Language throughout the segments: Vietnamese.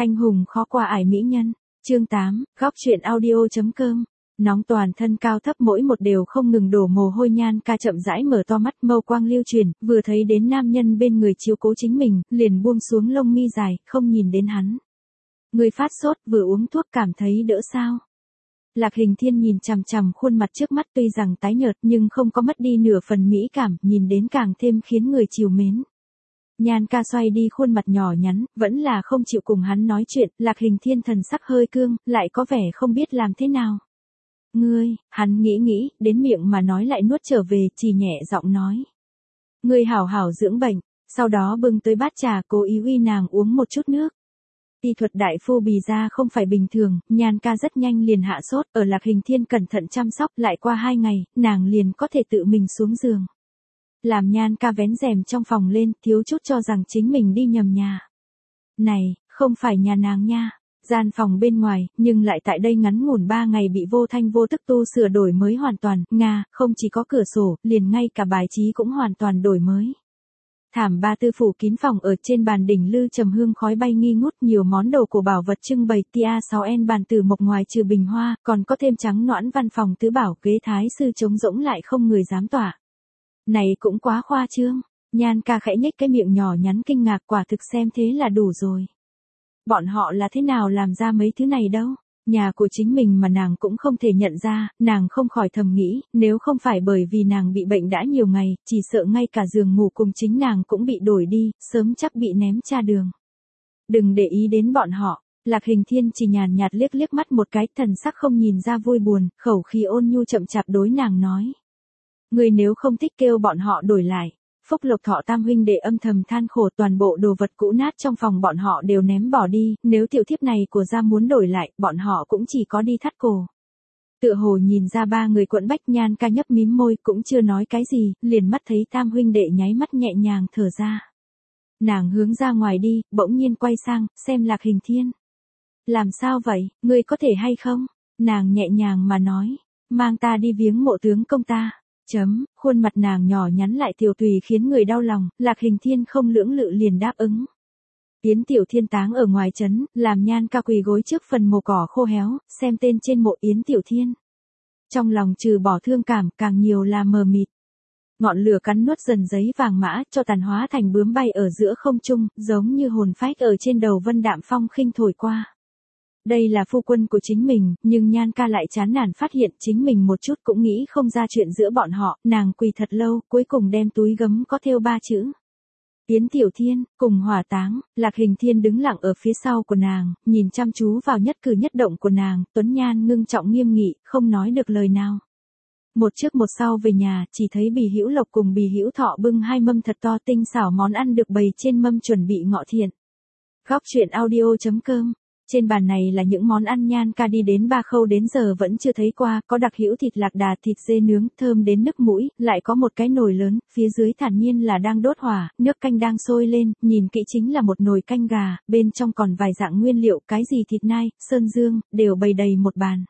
Anh hùng khó qua ải mỹ nhân. Chương 8, góc truyện audio.com. Nóng toàn thân cao thấp mỗi một đều không ngừng đổ mồ hôi. Nhan ca chậm rãi mở to mắt, mâu quang lưu truyền, vừa thấy đến nam nhân bên người chiếu cố chính mình, liền buông xuống lông mi dài, không nhìn đến hắn. Người phát sốt, vừa uống thuốc cảm thấy đỡ sao? Lạc Hình Thiên nhìn chằm chằm khuôn mặt trước mắt, tuy rằng tái nhợt nhưng không có mất đi nửa phần mỹ cảm, nhìn đến càng thêm khiến người trìu mến. Nhan ca xoay đi khuôn mặt nhỏ nhắn, vẫn là không chịu cùng hắn nói chuyện. Lạc Hình Thiên thần sắc hơi cương, lại có vẻ không biết làm thế nào. Ngươi, hắn nghĩ, đến miệng mà nói lại nuốt trở về, chỉ nhẹ giọng nói. Ngươi hảo hảo dưỡng bệnh, sau đó bưng tới bát trà, cố ý uy nàng uống một chút nước. Y thuật đại phu bì ra không phải bình thường, Nhan ca rất nhanh liền hạ sốt, ở Lạc Hình Thiên cẩn thận chăm sóc, lại qua 2 ngày, nàng liền có thể tự mình xuống giường. Làm Nhan ca vén rèm trong phòng lên, thiếu chút cho rằng chính mình đi nhầm nhà. Này, không phải nhà nàng nha. Gian phòng bên ngoài, nhưng lại tại đây ngắn ngủn 3 ngày bị vô thanh vô tức tu sửa đổi mới hoàn toàn. Không chỉ có cửa sổ, liền ngay cả bài trí cũng hoàn toàn đổi mới. Thảm ba tư phủ kín phòng, ở trên bàn đỉnh lư trầm hương khói bay nghi ngút, nhiều món đồ cổ bảo vật trưng bày. Tia 6N bàn từ mộc ngoài trừ bình hoa, còn có thêm trắng nõn văn phòng tứ bảo, ghế thái sư trống rỗng lại không người dám tỏa. Này cũng quá khoa trương. Nhan ca khẽ nhếch cái miệng nhỏ nhắn kinh ngạc, quả thực xem thế là đủ rồi. Bọn họ là thế nào làm ra mấy thứ này đâu? Nhà của chính mình mà nàng cũng không thể nhận ra. Nàng không khỏi thầm nghĩ, nếu không phải bởi vì nàng bị bệnh đã nhiều ngày, chỉ sợ ngay cả giường ngủ cùng chính nàng cũng bị đổi đi, sớm chắc bị ném cha đường. Đừng để ý đến bọn họ. Lạc Hình Thiên chỉ nhàn nhạt liếc mắt một cái, thần sắc không nhìn ra vui buồn, khẩu khí ôn nhu chậm chạp đối nàng nói. Người nếu không thích kêu bọn họ đổi lại. Phúc Lộc Thọ tam huynh đệ âm thầm than khổ, toàn bộ đồ vật cũ nát trong phòng bọn họ đều ném bỏ đi, nếu tiểu thiếp này của gia muốn đổi lại, bọn họ cũng chỉ có đi thắt cổ. Tựa hồ nhìn ra 3 người quẫn bách. Nhan ca nhấp mím môi, cũng chưa nói cái gì, liền mắt thấy tam huynh đệ nháy mắt nhẹ nhàng thở ra. Nàng hướng ra ngoài đi, bỗng nhiên quay sang, xem Lạc Hình Thiên. Làm sao vậy, ngươi có thể hay không? Nàng nhẹ nhàng mà nói, mang ta đi viếng mộ tướng công ta. Khuôn mặt nàng nhỏ nhắn lại tiểu tùy khiến người đau lòng. Lạc Hình Thiên không lưỡng lự liền đáp ứng. Yến Tiểu Thiên táng ở ngoài trấn, làm Nhan ca quỳ gối trước phần mộ cỏ khô héo, xem tên trên mộ Yến Tiểu Thiên. Trong lòng trừ bỏ thương cảm, càng nhiều là mờ mịt. Ngọn lửa cắn nuốt dần giấy vàng mã, cho tàn hóa thành bướm bay ở giữa không trung, giống như hồn phách ở trên đầu vân đạm phong khinh thổi qua. Đây là phu quân của chính mình, nhưng Nhan ca lại chán nản phát hiện chính mình một chút cũng nghĩ không ra chuyện giữa bọn họ. Nàng quỳ thật lâu, cuối cùng đem túi gấm có thêu 3 chữ. Yến Tiểu Thiên, cùng hỏa táng. Lạc Hình Thiên đứng lặng ở phía sau của nàng, nhìn chăm chú vào nhất cử nhất động của nàng, tuấn nhan ngưng trọng nghiêm nghị, không nói được lời nào. Một trước một sau về nhà, chỉ thấy Bì Hữu Lộc cùng Bì Hữu Thọ bưng 2 mâm thật to tinh xảo món ăn được bày trên mâm chuẩn bị ngọ thiện. Góc truyện audio.com. Trên bàn này là những món ăn Nhan ca đi đến Ba Khâu đến giờ vẫn chưa thấy qua, có đặc hữu thịt lạc đà, thịt dê nướng, thơm đến nức mũi, lại có một cái nồi lớn, phía dưới thản nhiên là đang đốt hỏa, nước canh đang sôi lên, nhìn kỹ chính là một nồi canh gà, bên trong còn vài dạng nguyên liệu, cái gì thịt nai, sơn dương, đều bày đầy một bàn.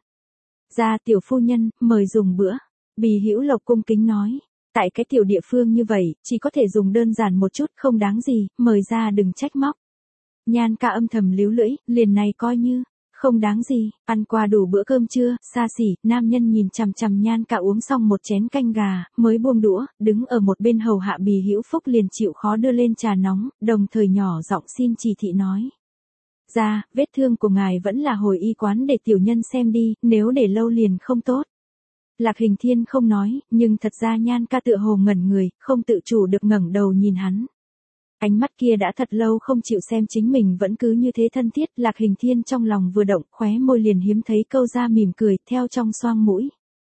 Ra tiểu phu nhân, mời dùng bữa. Bì Hữu Lộc cung kính nói. Tại cái tiểu địa phương như vậy, chỉ có thể dùng đơn giản một chút, không đáng gì, mời ra đừng trách móc. Nhan ca âm thầm líu lưỡi, liền này coi như không đáng gì, ăn qua đủ bữa cơm trưa, xa xỉ. Nam nhân nhìn chằm chằm Nhan ca uống xong một chén canh gà, mới buông đũa, đứng ở một bên hầu hạ Bì Hữu Phúc liền chịu khó đưa lên trà nóng, đồng thời nhỏ giọng xin chỉ thị nói. Ra, vết thương của ngài vẫn là hồi y quán để tiểu nhân xem đi, nếu để lâu liền không tốt. Lạc Hình Thiên không nói, nhưng thật ra Nhan ca tựa hồ ngẩn người, không tự chủ được ngẩng đầu nhìn hắn. Ánh mắt kia đã thật lâu không chịu xem chính mình vẫn cứ như thế thân thiết. Lạc Hình Thiên trong lòng vừa động, khóe môi liền hiếm thấy câu ra mỉm cười, theo trong xoang mũi.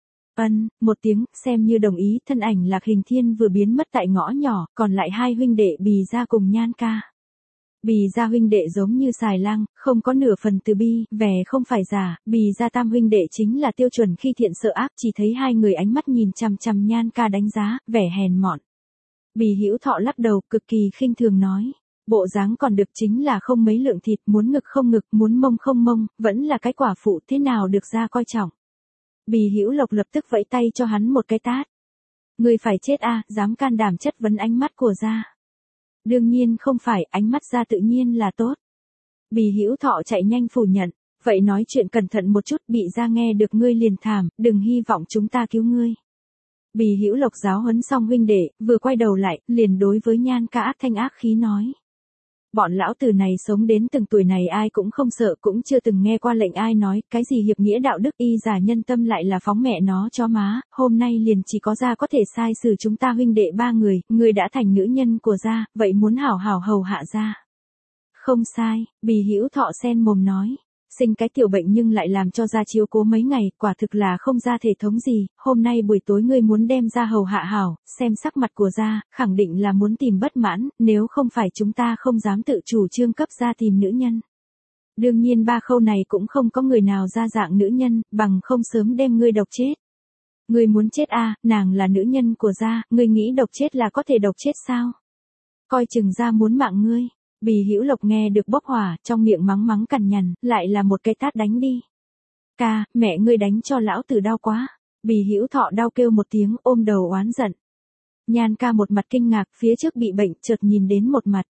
Một tiếng, xem như đồng ý. Thân ảnh Lạc Hình Thiên vừa biến mất tại ngõ nhỏ, còn lại 2 huynh đệ Bì ra cùng Nhan ca. Bì ra huynh đệ giống như xài lang, không có nửa phần từ bi, vẻ không phải giả. Bì ra tam huynh đệ chính là tiêu chuẩn khi thiện sợ ác, chỉ thấy 2 người ánh mắt nhìn chằm chằm Nhan ca đánh giá, vẻ hèn mọn. Bì Hữu Thọ lắc đầu, cực kỳ khinh thường nói, bộ dáng còn được chính là không mấy lượng thịt, muốn ngực không ngực, muốn mông không mông, vẫn là cái quả phụ, thế nào được ra coi trọng. Bì Hữu Lộc lập tức vẫy tay cho hắn một cái tát. Người phải chết a, dám can đảm chất vấn ánh mắt của gia. Đương nhiên không phải, ánh mắt gia tự nhiên là tốt. Bì Hữu Thọ chạy nhanh phủ nhận, vậy nói chuyện cẩn thận một chút, bị gia nghe được ngươi liền thảm, đừng hy vọng chúng ta cứu ngươi. Bì Hữu Lộc giáo huấn xong huynh đệ, vừa quay đầu lại, liền đối với Nhan Ca ác thanh ác khí nói. Bọn lão tử này sống đến từng tuổi này ai cũng không sợ, cũng chưa từng nghe qua lệnh ai nói, cái gì hiệp nghĩa đạo đức y giả nhân tâm lại là phóng mẹ nó cho má, hôm nay liền chỉ có gia có thể sai xử chúng ta huynh đệ ba người, người đã thành nữ nhân của gia, vậy muốn hảo hảo hầu hạ gia. Không sai, Bì Hữu Thọ sen mồm nói. Sinh cái tiểu bệnh nhưng lại làm cho gia chiếu cố mấy ngày, quả thực là không ra thể thống gì, hôm nay buổi tối ngươi muốn đem ra hầu hạ hảo, xem sắc mặt của gia, khẳng định là muốn tìm bất mãn, nếu không phải chúng ta không dám tự chủ trương cấp gia tìm nữ nhân. Đương nhiên ba khâu này cũng không có người nào ra dạng nữ nhân, bằng không sớm đem ngươi độc chết. Ngươi muốn chết à, nàng là nữ nhân của gia, ngươi nghĩ độc chết là có thể độc chết sao? Coi chừng gia muốn mạng ngươi. Bì Hữu Lộc nghe được bốc hỏa, trong miệng mắng mắng cằn nhằn, lại là một cái tát đánh đi. Ca, mẹ ngươi đánh cho lão tử đau quá. Bì Hữu Thọ đau kêu một tiếng, ôm đầu oán giận. Nhan Ca một mặt kinh ngạc, phía trước bị bệnh, chợt nhìn đến một mặt.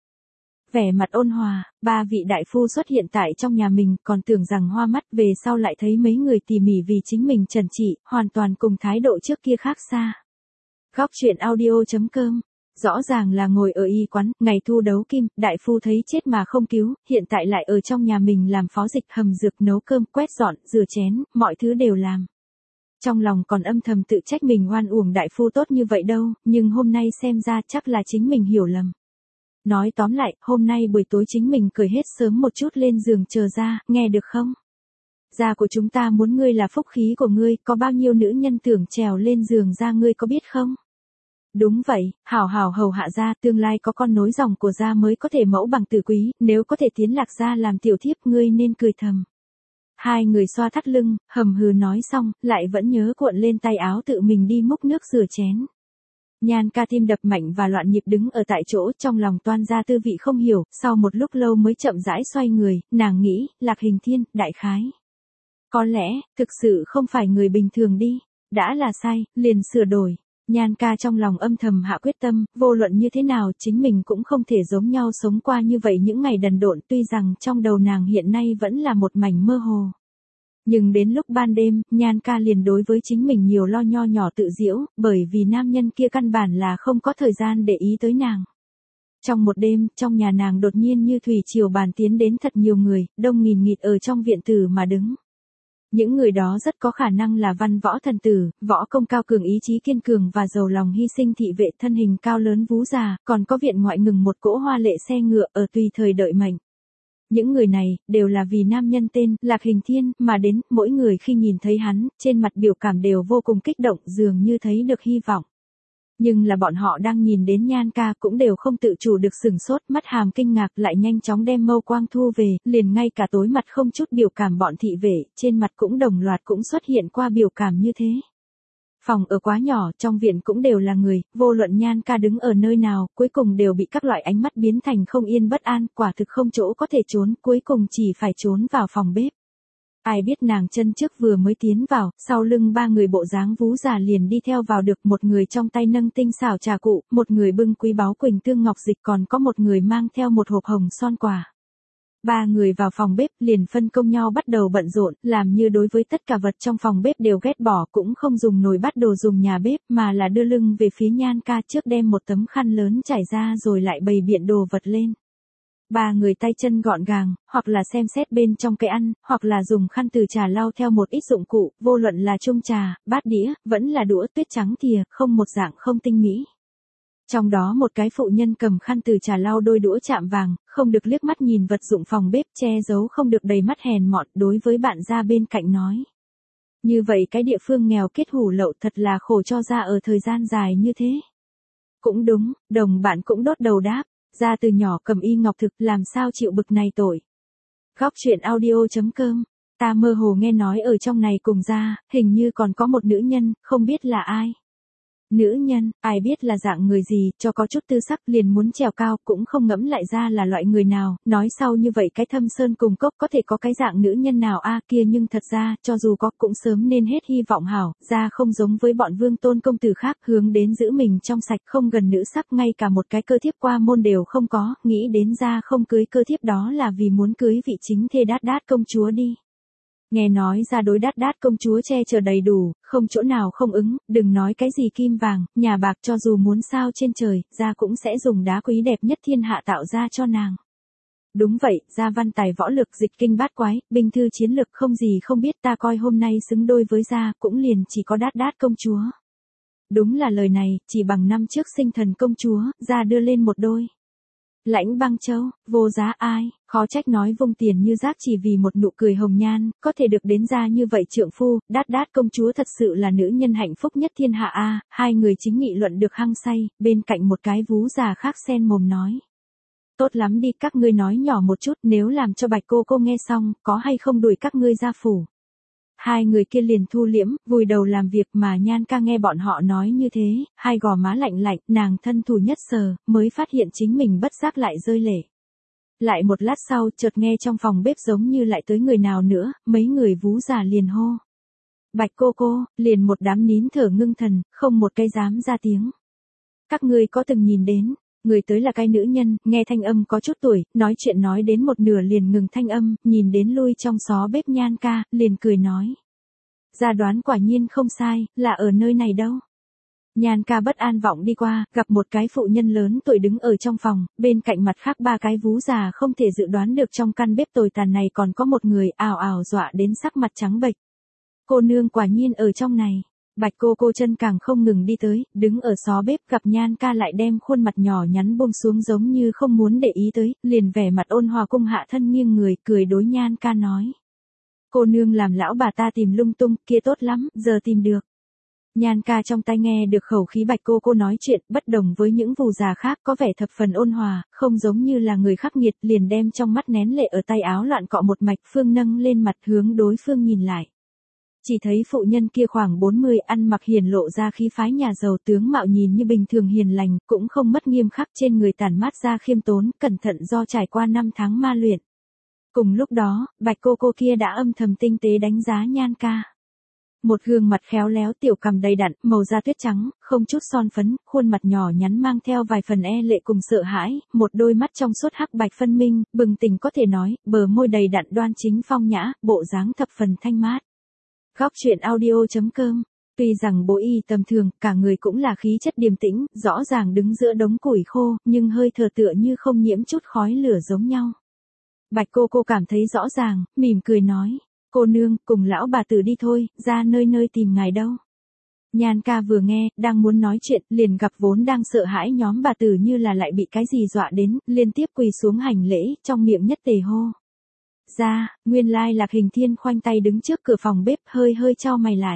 Vẻ mặt ôn hòa, ba vị đại phu xuất hiện tại trong nhà mình, còn tưởng rằng hoa mắt, về sau lại thấy mấy người tỉ mỉ vì chính mình trần trị, hoàn toàn cùng thái độ trước kia khác xa. Góc truyện audio.com. Rõ ràng là ngồi ở y quán, ngày thu đấu kim, đại phu thấy chết mà không cứu, hiện tại lại ở trong nhà mình làm phó dịch hầm dược nấu cơm, quét dọn, rửa chén, mọi thứ đều làm. Trong lòng còn âm thầm tự trách mình oan uổng đại phu tốt như vậy đâu, nhưng hôm nay xem ra chắc là chính mình hiểu lầm. Nói tóm lại, hôm nay buổi tối chính mình cởi hết sớm một chút lên giường chờ ra, nghe được không? Gia của chúng ta muốn ngươi là phúc khí của ngươi, có bao nhiêu nữ nhân tưởng trèo lên giường ra ngươi có biết không? Đúng vậy, hảo hảo hầu hạ gia, tương lai có con nối dòng của gia mới có thể mẫu bằng tử quý, nếu có thể tiến lạc gia làm tiểu thiếp ngươi nên cười thầm. Hai người xoa thắt lưng, hầm hừ nói xong, lại vẫn nhớ cuộn lên tay áo tự mình đi múc nước rửa chén. Nhan Ca tim đập mạnh và loạn nhịp đứng ở tại chỗ, trong lòng toan ra tư vị không hiểu, sau một lúc lâu mới chậm rãi xoay người, nàng nghĩ, Lạc Hình Thiên, đại khái. Có lẽ, thực sự không phải người bình thường đi, đã là sai, liền sửa đổi. Nhan Ca trong lòng âm thầm hạ quyết tâm, vô luận như thế nào chính mình cũng không thể giống nhau sống qua như vậy những ngày đần độn, tuy rằng trong đầu nàng hiện nay vẫn là một mảnh mơ hồ. Nhưng đến lúc ban đêm, Nhan Ca liền đối với chính mình nhiều lo nho nhỏ tự giễu, bởi vì nam nhân kia căn bản là không có thời gian để ý tới nàng. Trong một đêm, trong nhà nàng đột nhiên như thủy triều bàn tiến đến thật nhiều người, đông nghìn nghịt ở trong viện tử mà đứng. Những người đó rất có khả năng là văn võ thần tử, võ công cao cường ý chí kiên cường và giàu lòng hy sinh thị vệ thân hình cao lớn vú già, còn có viện ngoại ngừng một cỗ hoa lệ xe ngựa ở tùy thời đợi mệnh. Những người này, đều là vì nam nhân tên, Lạc Hình Thiên, mà đến, mỗi người khi nhìn thấy hắn, trên mặt biểu cảm đều vô cùng kích động, dường như thấy được hy vọng. Nhưng là bọn họ đang nhìn đến Nhan Ca cũng đều không tự chủ được sửng sốt, mắt hàm kinh ngạc lại nhanh chóng đem mâu quang thu về, liền ngay cả tối mặt không chút biểu cảm bọn thị vệ, trên mặt cũng đồng loạt cũng xuất hiện qua biểu cảm như thế. Phòng ở quá nhỏ, trong viện cũng đều là người, vô luận Nhan Ca đứng ở nơi nào, cuối cùng đều bị các loại ánh mắt biến thành không yên bất an, quả thực không chỗ có thể trốn, cuối cùng chỉ phải trốn vào phòng bếp. Ai biết nàng chân trước vừa mới tiến vào, sau lưng ba người bộ dáng vú già liền đi theo vào được, một người trong tay nâng tinh xảo trà cụ, một người bưng quý báu quỳnh tương ngọc dịch, còn có một người mang theo một hộp hồng son quà. Ba người vào phòng bếp liền phân công nhau bắt đầu bận rộn, làm như đối với tất cả vật trong phòng bếp đều ghét bỏ, cũng không dùng nồi bắt đồ dùng nhà bếp mà là đưa lưng về phía Nhan Ca, trước đem một tấm khăn lớn trải ra rồi lại bày biện đồ vật lên. Ba người tay chân gọn gàng, hoặc là xem xét bên trong cái ăn, hoặc là dùng khăn từ trà lau theo một ít dụng cụ, vô luận là chung trà, bát đĩa, vẫn là đũa tuyết trắng thìa, không một dạng không tinh mỹ. Trong đó một cái phụ nhân cầm khăn từ trà lau đôi đũa chạm vàng, không được liếc mắt nhìn vật dụng phòng bếp, che giấu không được đầy mắt hèn mọn, đối với bạn ra bên cạnh nói. Như vậy cái địa phương nghèo kết hủ lậu thật là khổ cho ra ở thời gian dài như thế. Cũng đúng, đồng bạn cũng đốt đầu đáp. Ra từ nhỏ cầm y ngọc thực, làm sao chịu bực này tội. Góc truyện audio.com. Ta mơ hồ nghe nói ở trong này cùng ra, hình như còn có một nữ nhân, không biết là ai. Nữ nhân, ai biết là dạng người gì, cho có chút tư sắc liền muốn trèo cao, cũng không ngẫm lại ra là loại người nào, nói sau như vậy cái Thâm Sơn cùng cốc có thể có cái dạng nữ nhân nào a kia, nhưng thật ra, cho dù có cũng sớm nên hết hy vọng hảo, ra không giống với bọn Vương Tôn công tử khác, hướng đến giữ mình trong sạch, không gần nữ sắc, ngay cả một cái cơ thiếp qua môn đều không có, nghĩ đến ra không cưới cơ thiếp đó là vì muốn cưới vị chính thê Đát Đát công chúa đi. Nghe nói ra đối Đát Đát công chúa che chở đầy đủ, không chỗ nào không ứng, đừng nói cái gì kim vàng, nhà bạc, cho dù muốn sao trên trời, ra cũng sẽ dùng đá quý đẹp nhất thiên hạ tạo ra cho nàng. Đúng vậy, ra văn tài võ lực, dịch kinh bát quái, binh thư chiến lược, không gì không biết, ta coi hôm nay xứng đôi với ra, cũng liền chỉ có Đát Đát công chúa. Đúng là lời này, chỉ bằng năm trước sinh thần công chúa, ra đưa lên một đôi. Lãnh Băng Châu, vô giá ai, khó trách nói vung tiền như rác chỉ vì một nụ cười hồng nhan, có thể được đến ra như vậy trượng phu, Đát Đát công chúa thật sự là nữ nhân hạnh phúc nhất thiên hạ a. Hai người chính nghị luận được hăng say, bên cạnh một cái vú già khác xen mồm nói. Tốt lắm đi, các ngươi nói nhỏ một chút, nếu làm cho Bạch cô nghe xong, có hay không đuổi các ngươi ra phủ. Hai người kia liền thu liễm, vùi đầu làm việc, mà Nhan Ca nghe bọn họ nói như thế, hai gò má lạnh lạnh, nàng thân thủ nhất sờ, mới phát hiện chính mình bất giác lại rơi lệ. Lại một lát sau, chợt nghe trong phòng bếp giống như lại tới người nào nữa, mấy người vú già liền hô. Bạch cô, liền một đám nín thở ngưng thần, không một cái dám ra tiếng. Các ngươi có từng nhìn đến, người tới là cái nữ nhân, nghe thanh âm có chút tuổi, nói chuyện nói đến một nửa liền ngừng thanh âm, nhìn đến lui trong xó bếp Nhan Ca, liền cười nói. Ra đoán quả nhiên không sai, là ở nơi này đâu. Nhan Ca bất an vọng đi qua, gặp một cái phụ nhân lớn tuổi đứng ở trong phòng, bên cạnh mặt khác ba cái vú già không thể dự đoán được trong căn bếp tồi tàn này còn có một người, ào ào dọa đến sắc mặt trắng bệch. Cô nương quả nhiên ở trong này. Bạch cô chân càng không ngừng đi tới, đứng ở xó bếp, gặp Nhan Ca lại đem khuôn mặt nhỏ nhắn buông xuống giống như không muốn để ý tới, liền vẻ mặt ôn hòa cung hạ thân nghiêng người, cười đối Nhan Ca nói. Cô nương làm lão bà ta tìm lung tung, kia tốt lắm, giờ tìm được. Nhan Ca trong tai nghe được khẩu khí Bạch cô nói chuyện, bất đồng với những vù già khác, có vẻ thập phần ôn hòa, không giống như là người khắc nghiệt, liền đem trong mắt nén lệ ở tay áo loạn cọ một mạch, phương nâng lên mặt hướng đối phương nhìn lại. Chỉ thấy phụ nhân kia khoảng 40, ăn mặc hiền lộ ra khí phái nhà giàu, tướng mạo nhìn như bình thường hiền lành, cũng không mất nghiêm khắc, trên người tản mát ra khiêm tốn, cẩn thận do trải qua 5 tháng ma luyện. Cùng lúc đó, Bạch cô kia đã âm thầm tinh tế đánh giá Nhan Ca. Một gương mặt khéo léo, tiểu cằm đầy đặn, màu da tuyết trắng, không chút son phấn, khuôn mặt nhỏ nhắn mang theo vài phần e lệ cùng sợ hãi, một đôi mắt trong suốt hắc bạch phân minh, bừng tỉnh có thể nói, bờ môi đầy đặn đoan chính phong nhã, bộ dáng thập phần thanh mát. Góc truyện audio.com. Tuy rằng bố y tầm thường, cả người cũng là khí chất điềm tĩnh, rõ ràng đứng giữa đống củi khô, nhưng hơi thở tựa như không nhiễm chút khói lửa giống nhau. Bạch cô cảm thấy rõ ràng, mỉm cười nói, cô nương, cùng lão bà tử đi thôi, ra nơi tìm ngài đâu. Nhan Ca vừa nghe, đang muốn nói chuyện, liền gặp vốn đang sợ hãi nhóm bà tử như là lại bị cái gì dọa đến, liên tiếp quỳ xuống hành lễ, trong miệng nhất tề hô. Ra, nguyên lai Lạc Hình Thiên khoanh tay đứng trước cửa phòng bếp, hơi chau mày lại.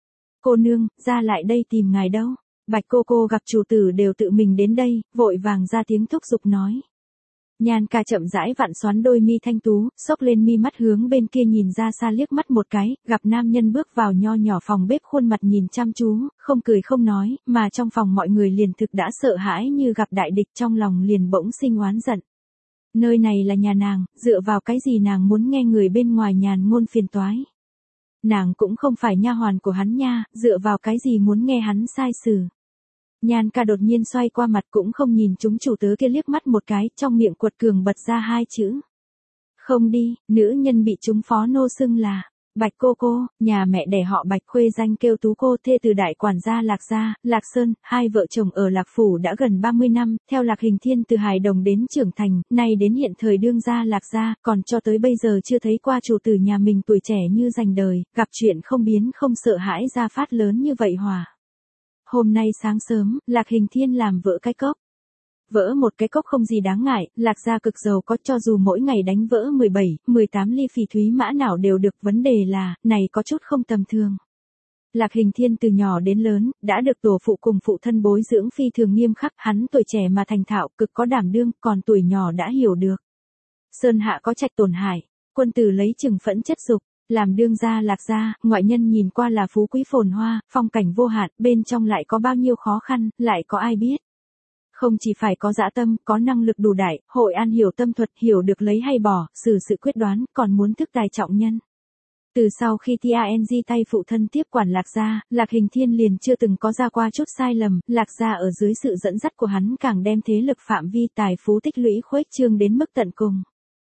Cô nương, ra lại đây tìm ngài đâu. Bạch cô gặp chủ tử đều tự mình đến đây, vội vàng ra tiếng thúc giục nói. Nhan Ca chậm rãi vặn xoắn đôi mi thanh tú, xốc lên mi mắt hướng bên kia nhìn ra xa liếc mắt một cái, gặp nam nhân bước vào nho nhỏ phòng bếp, khuôn mặt nhìn chăm chú, không cười không nói, mà trong phòng mọi người liền thực đã sợ hãi như gặp đại địch, trong lòng liền bỗng sinh oán giận. Nơi này là nhà nàng, dựa vào cái gì nàng muốn nghe người bên ngoài nhàn ngôn phiền toái. Nàng cũng không phải nha hoàn của hắn nha, dựa vào cái gì muốn nghe hắn sai xử. Nhan Ca đột nhiên xoay qua mặt cũng không nhìn chúng chủ tớ kia liếc mắt một cái, trong miệng quật cường bật ra 2 chữ. Không đi, nữ nhân bị chúng phó nô xưng là Bạch cô, nhà mẹ đẻ họ Bạch khuê danh kêu Tú cô, thê từ đại quản gia Lạc gia, Lạc Sơn, hai vợ chồng ở Lạc phủ đã gần 30 năm, theo Lạc Hình Thiên từ hài đồng đến trưởng thành, nay đến hiện thời đương gia Lạc gia, còn cho tới bây giờ chưa thấy qua chủ tử nhà mình tuổi trẻ như dành đời, gặp chuyện không biến không sợ hãi ra phát lớn như vậy hòa. Hôm nay sáng sớm, Lạc Hình Thiên làm vỡ cái cốc. Vỡ một cái cốc không gì đáng ngại, Lạc gia cực giàu có, cho dù mỗi ngày đánh vỡ 17, 18 ly phỉ thúy mã nào đều được, vấn đề là, này có chút không tầm thường. Lạc Hình Thiên từ nhỏ đến lớn, đã được tổ phụ cùng phụ thân bối dưỡng phi thường nghiêm khắc, hắn tuổi trẻ mà thành thạo, cực có đảm đương, còn tuổi nhỏ đã hiểu được. Sơn hạ có trạch tổn hại, quân tử lấy chừng phẫn chất dục. Làm đương gia Lạc gia, ngoại nhân nhìn qua là phú quý phồn hoa, phong cảnh vô hạn, bên trong lại có bao nhiêu khó khăn, lại có ai biết. Không chỉ phải có dã tâm, có năng lực đủ đại, hội an hiểu tâm thuật, hiểu được lấy hay bỏ, xử sự quyết đoán, còn muốn thức tài trọng nhân. Từ sau khi Tang tay phụ thân tiếp quản Lạc gia, Lạc Hình Thiên liền chưa từng có ra qua chút sai lầm, Lạc gia ở dưới sự dẫn dắt của hắn càng đem thế lực phạm vi tài phú tích lũy khuếch trương đến mức tận cùng.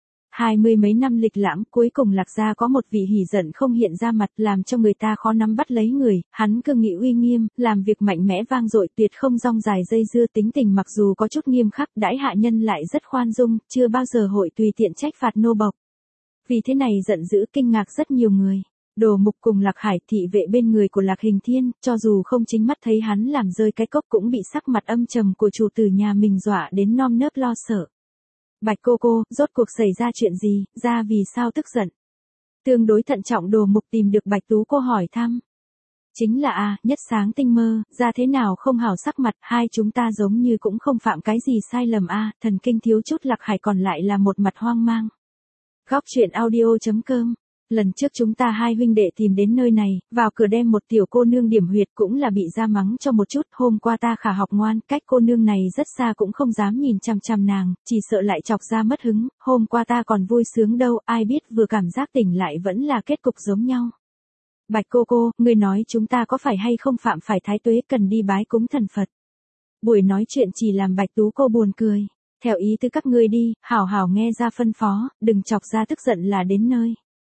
20 mấy năm lịch lãm, cuối cùng Lạc gia có một vị hỉ giận không hiện ra mặt, làm cho người ta khó nắm bắt lấy người, hắn cương nghị uy nghiêm, làm việc mạnh mẽ vang dội, tuyệt không rong dài dây dưa, tính tình mặc dù có chút nghiêm khắc, đãi hạ nhân lại rất khoan dung, chưa bao giờ hội tùy tiện trách phạt nô bộc. Vì thế này giận dữ kinh ngạc rất nhiều người. Đồ Mục cùng Lạc Hải thị vệ bên người của Lạc Hình Thiên, cho dù không chính mắt thấy hắn làm rơi cái cốc cũng bị sắc mặt âm trầm của chủ tử nhà mình dọa đến non nớt lo sợ. Bạch cô, rốt cuộc xảy ra chuyện gì, ra vì sao tức giận? Tương đối thận trọng Đồ Mục tìm được Bạch Tú cô hỏi thăm. Chính là nhất sáng tinh mơ, ra thế nào không hảo sắc mặt, hai chúng ta giống như cũng không phạm cái gì sai lầm thần kinh thiếu chút. Lạc Hải còn lại là một mặt hoang mang. Góc truyện audio.com. Lần trước chúng ta hai huynh đệ tìm đến nơi này, vào cửa đem một tiểu cô nương điểm huyệt cũng là bị ra mắng cho một chút, hôm qua ta khả học ngoan, cách cô nương này rất xa cũng không dám nhìn chằm chằm nàng, chỉ sợ lại chọc ra mất hứng, hôm qua ta còn vui sướng đâu, ai biết vừa cảm giác tỉnh lại vẫn là kết cục giống nhau. Bạch cô, người nói chúng ta có phải hay không phạm phải thái tuế cần đi bái cúng thần Phật. Buổi nói chuyện chỉ làm Bạch Tú cô buồn cười. Theo ý tứ các ngươi đi, hảo hảo nghe ra phân phó, đừng chọc ra tức giận là đến nơi.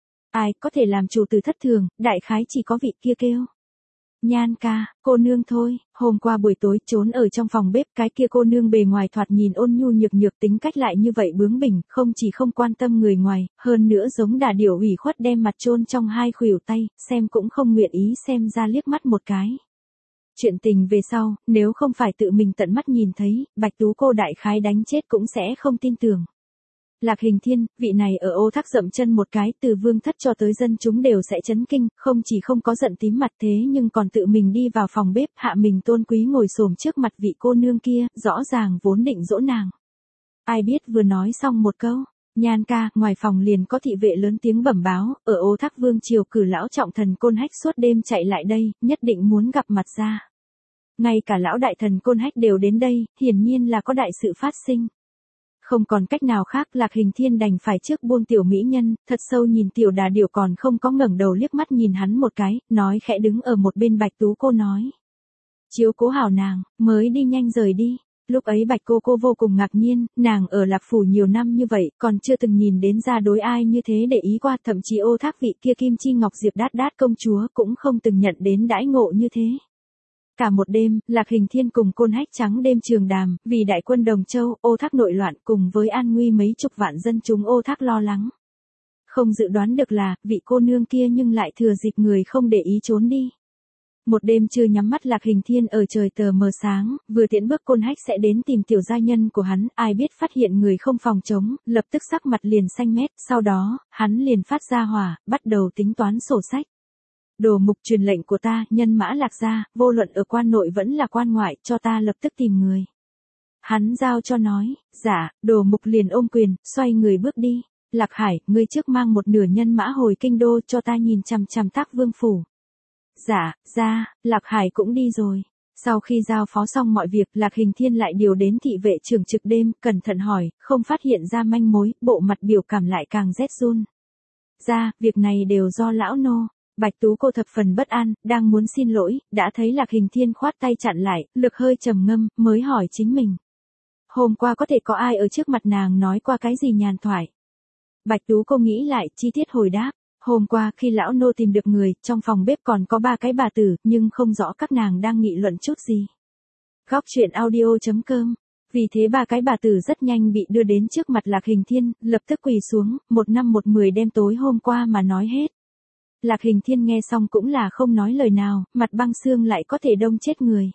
Ai có thể làm chủ tử thất thường, đại khái chỉ có vị kia kêu. Nhan ca, cô nương thôi, hôm qua buổi tối trốn ở trong phòng bếp, cái kia cô nương bề ngoài thoạt nhìn ôn nhu nhược tính cách lại như vậy bướng bỉnh, không chỉ không quan tâm người ngoài, hơn nữa giống đà điểu ủy khuất đem mặt chôn trong hai khuỷu tay, xem cũng không nguyện ý xem ra liếc mắt một cái. Chuyện tình về sau, nếu không phải tự mình tận mắt nhìn thấy, Bạch Tú cô đại khái đánh chết cũng sẽ không tin tưởng. Lạc Hình Thiên, vị này ở Ô Thác dậm chân một cái, từ vương thất cho tới dân chúng đều sẽ chấn kinh, không chỉ không có giận tím mặt thế nhưng còn tự mình đi vào phòng bếp, hạ mình tôn quý ngồi xổm trước mặt vị cô nương kia, rõ ràng vốn định dỗ nàng. Ai biết vừa nói xong một câu, Nhan ca, ngoài phòng liền có thị vệ lớn tiếng bẩm báo, ở Ô Thác vương triều cử lão trọng thần Côn Hách suốt đêm chạy lại đây, nhất định muốn gặp mặt ra. Ngay cả lão đại thần Côn Hách đều đến đây, hiển nhiên là có đại sự phát sinh. Không còn cách nào khác, Lạc Hình Thiên đành phải trước buông tiểu mỹ nhân, thật sâu nhìn tiểu đà điểu còn không có ngẩng đầu liếc mắt nhìn hắn một cái, nói khẽ đứng ở một bên Bạch Tú cô nói. Chiếu cố hảo nàng, mới đi nhanh rời đi. Lúc ấy Bạch cô vô cùng ngạc nhiên, nàng ở Lạc Phủ nhiều năm như vậy, còn chưa từng nhìn đến ra đối ai như thế để ý qua, thậm chí Ô Thác vị kia Kim Chi Ngọc Diệp đát công chúa cũng không từng nhận đến đãi ngộ như thế. Cả một đêm, Lạc Hình Thiên cùng Côn Hách trắng đêm trường đàm, vì đại quân Đồng Châu, Ô Thác nội loạn cùng với an nguy mấy chục vạn dân chúng Ô Thác lo lắng. Không dự đoán được là, vị cô nương kia nhưng lại thừa dịp người không để ý trốn đi. Một đêm chưa nhắm mắt Lạc Hình Thiên ở trời tờ mờ sáng, vừa tiễn bước Côn Hách sẽ đến tìm tiểu gia nhân của hắn, ai biết phát hiện người không phòng chống, lập tức sắc mặt liền xanh mét, sau đó, hắn liền phát ra hỏa, bắt đầu tính toán sổ sách. Đồ Mục truyền lệnh của ta, nhân mã Lạc gia, vô luận ở quan nội vẫn là quan ngoại, cho ta lập tức tìm người. Hắn giao cho nói, dạ, Đồ Mục liền ôm quyền, xoay người bước đi. Lạc Hải, ngươi trước mang một nửa nhân mã hồi kinh đô cho ta nhìn chằm chằm Tác Vương phủ. Dạ, ra, Lạc Hải cũng đi rồi. Sau khi giao phó xong mọi việc, Lạc Hình Thiên lại điều đến thị vệ trưởng trực đêm, cẩn thận hỏi, không phát hiện ra manh mối, bộ mặt biểu cảm lại càng rét run. Ra, việc này đều do lão nô. Bạch Tú cô thập phần bất an, đang muốn xin lỗi, đã thấy Lạc Hình Thiên khoát tay chặn lại, lực hơi trầm ngâm, mới hỏi chính mình. Hôm qua có thể có ai ở trước mặt nàng nói qua cái gì nhàn thoại? Bạch Tú cô nghĩ lại, chi tiết hồi đáp. Hôm qua khi lão nô tìm được người, trong phòng bếp còn có 3 cái bà tử, nhưng không rõ các nàng đang nghị luận chút gì. Góc truyện audio.com. Vì thế 3 cái bà tử rất nhanh bị đưa đến trước mặt Lạc Hình Thiên, lập tức quỳ xuống, 1 năm 1 mười đem tối hôm qua mà nói hết. Lạc Hình Thiên nghe xong cũng là không nói lời nào, mặt băng xương lại có thể đông chết người.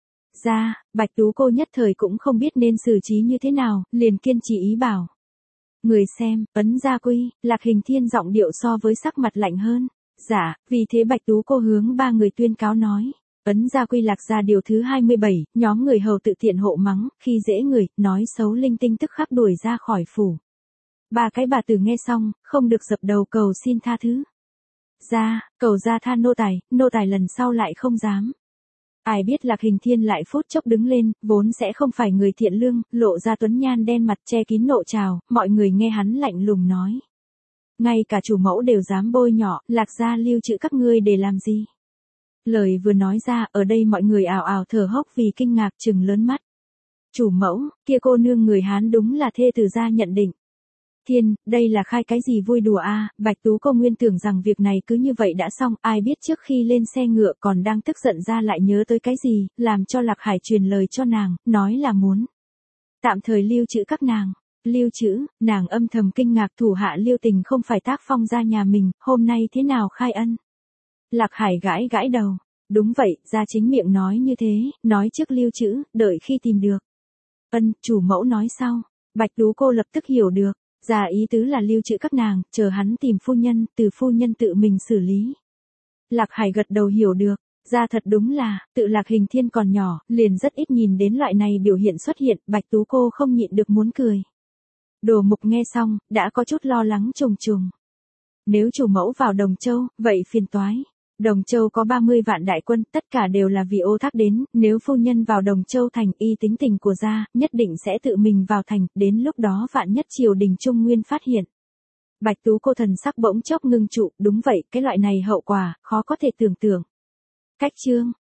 Ra, Bạch Tú cô nhất thời cũng không biết nên xử trí như thế nào, liền kiên trì ý bảo. Người xem, ấn gia quy, Lạc Hình Thiên giọng điệu so với sắc mặt lạnh hơn. Dạ, vì thế Bạch Tú cô hướng 3 người tuyên cáo nói. Ấn gia quy Lạc gia điều thứ 27, nhóm người hầu tự tiện hộ mắng, khi dễ người, nói xấu linh tinh tức khắc đuổi ra khỏi phủ. 3 cái bà tử nghe xong, không được dập đầu cầu xin tha thứ. Ra, cầu ra tha nô tài lần sau lại không dám. Ai biết Lạc Hình Thiên lại phút chốc đứng lên, vốn sẽ không phải người thiện lương, lộ ra tuấn nhan đen mặt che kín nộ trào, mọi người nghe hắn lạnh lùng nói. Ngay cả chủ mẫu đều dám bôi nhọ, Lạc gia lưu trữ các ngươi để làm gì? Lời vừa nói ra, ở đây mọi người ào ào thở hốc vì kinh ngạc trừng lớn mắt. Chủ mẫu, kia cô nương người Hán đúng là thê tử gia nhận định. Thiên, đây là khai cái gì vui đùa a? Bạch Tú cô nguyên tưởng rằng việc này cứ như vậy đã xong, ai biết trước khi lên xe ngựa còn đang tức giận ra lại nhớ tới cái gì, làm cho Lạc Hải truyền lời cho nàng, nói là muốn tạm thời lưu trữ các nàng. Lưu trữ, nàng âm thầm kinh ngạc thủ hạ Lưu Tình không phải tác phong ra nhà mình, hôm nay thế nào khai ân? Lạc Hải gãi gãi đầu. Đúng vậy, ra chính miệng nói như thế, nói trước lưu trữ, đợi khi tìm được. Chủ mẫu nói sau. Bạch Tú cô lập tức hiểu được. Ra ý tứ là lưu trữ các nàng, chờ hắn tìm phu nhân, từ phu nhân tự mình xử lý. Lạc Hải gật đầu hiểu được. Ra thật đúng là, tự Lạc Hình Thiên còn nhỏ, liền rất ít nhìn đến loại này biểu hiện xuất hiện, Bạch Tú cô không nhịn được muốn cười. Đồ Mục nghe xong, đã có chút lo lắng trùng trùng. Nếu chủ mẫu vào Đồng Châu, vậy phiền toái. Đồng Châu có 30 vạn đại quân, tất cả đều là vì Ô Thác đến, nếu phu nhân vào Đồng Châu thành y tính tình của gia, nhất định sẽ tự mình vào thành, đến lúc đó vạn nhất triều đình Trung Nguyên phát hiện. Bạch Tú cô thần sắc bỗng chốc ngưng trụ, đúng vậy, cái loại này hậu quả, khó có thể tưởng tượng. Cách chương,